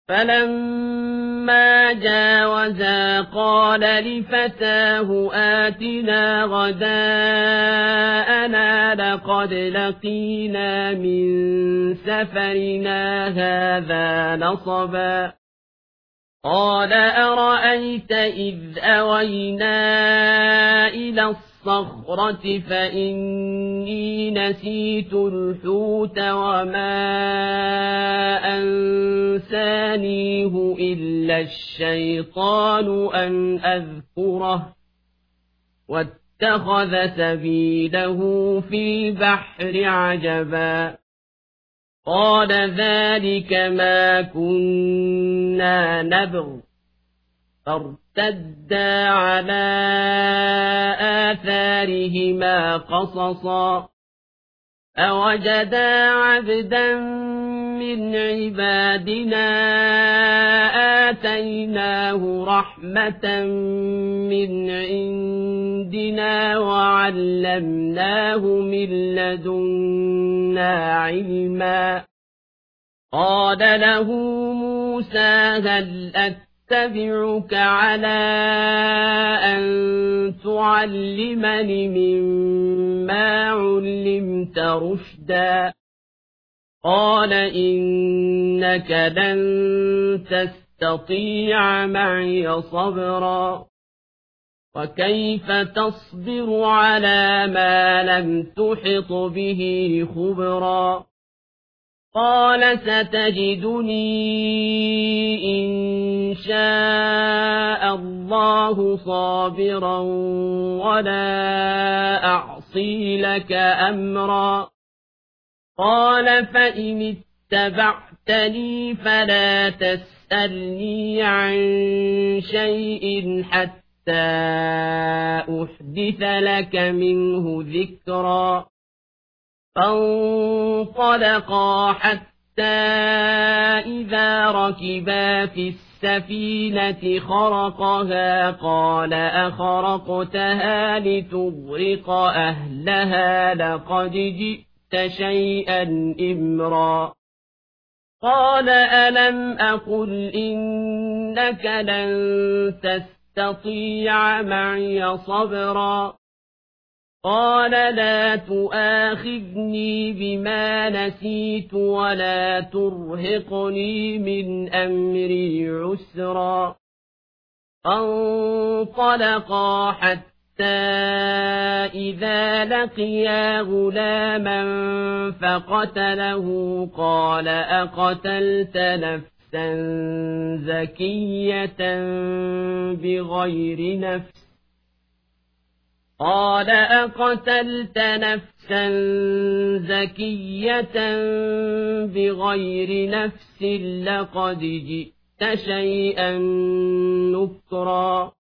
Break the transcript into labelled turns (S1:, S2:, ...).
S1: فلما جاوزا قال لفتاه آتنا غداءنا لقد لقينا من سفرنا هذا نصبا قال أرأيت إذ أوينا إلى الصخرة فإني نسيت الحوت وما أنسانيه إلا الشيطان أن أذكره واتخذ سبيله في البحر عجبا قال ذلك ما كنا نبغ فارتدا على آثارهما قصصا أوجدا عبدا من عبادنا آتيناه رحمة من عندنا وعلمناه من لدنا علما قال له موسى هل أتبعك على أن تعلمني مما علمت رشدا قال إنك لن تستطيع معي صبرا وكيف تصبر على ما لم تحط به خبرا قال ستجدني إن شاء الله صابرا ولا أعصي لك أمرا قال فإن اتبعتني فلا تسألني عن شيء حتى أحدث لك منه ذكرا فانطلقا حتى إذا ركبا في السفينة خرقها قال أخرقتها لتغرق أهلها لقد جئت شيئا إمرا قال ألم أقل إنك لن تستطيع معي صبرا قال لا تؤاخذني بما نسيت ولا ترهقني من أمري عسرا فانطلقا حتى إذا لقيا غلاما فقتله قال أقتلت نفسا زكية بغير نفس قال أقتلت نفسا زكية بغير نفس لقد جئت شيئا نكرا